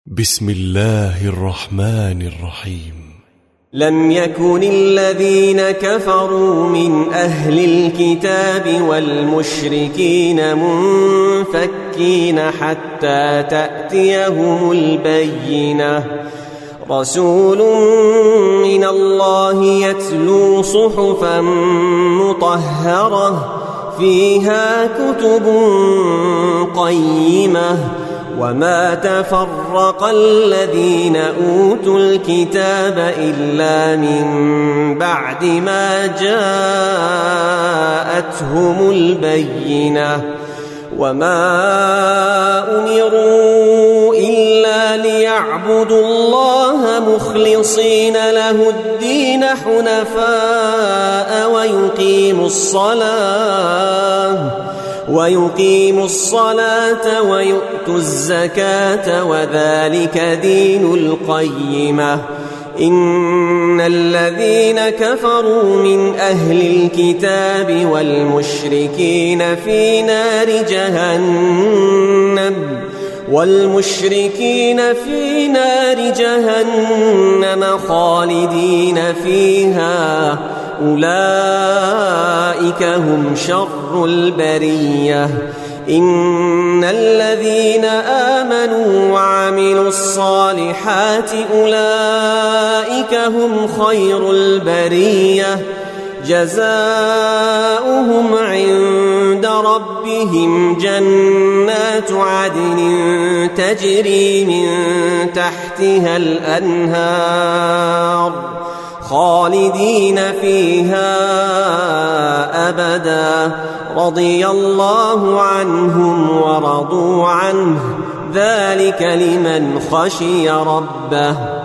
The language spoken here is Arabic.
بسم الله الرحمن الرحيم. لم يكن الذين كفروا من أهل الكتاب والمشركين منفكين حتى تأتيهم البينة. رسول من الله يتلو صحفا مطهرة فيها كتب قيمة وما تفرق الذين أوتوا الكتاب إلا من بعد ما جاءتهم البينة وما أمروا إلا ليعبدوا الله مخلصين له الدين حنفاء ويقيموا الصلاة ويؤتوا الزكاة وذلك دين القيمة. إن الذين كفروا من أهل الكتاب والمشركين في نار جهنم خالدين فيها أولئك هم شر البرية. إن الذين آمنوا وعملوا الصالحات أولئك هم خير البرية. جزاؤهم عند ربهم جنات عدن تجري من تحتها الأنهار خالدين فيها أبدا. رضي الله عنهم ورضوا عنه ذلك لمن خشي ربه.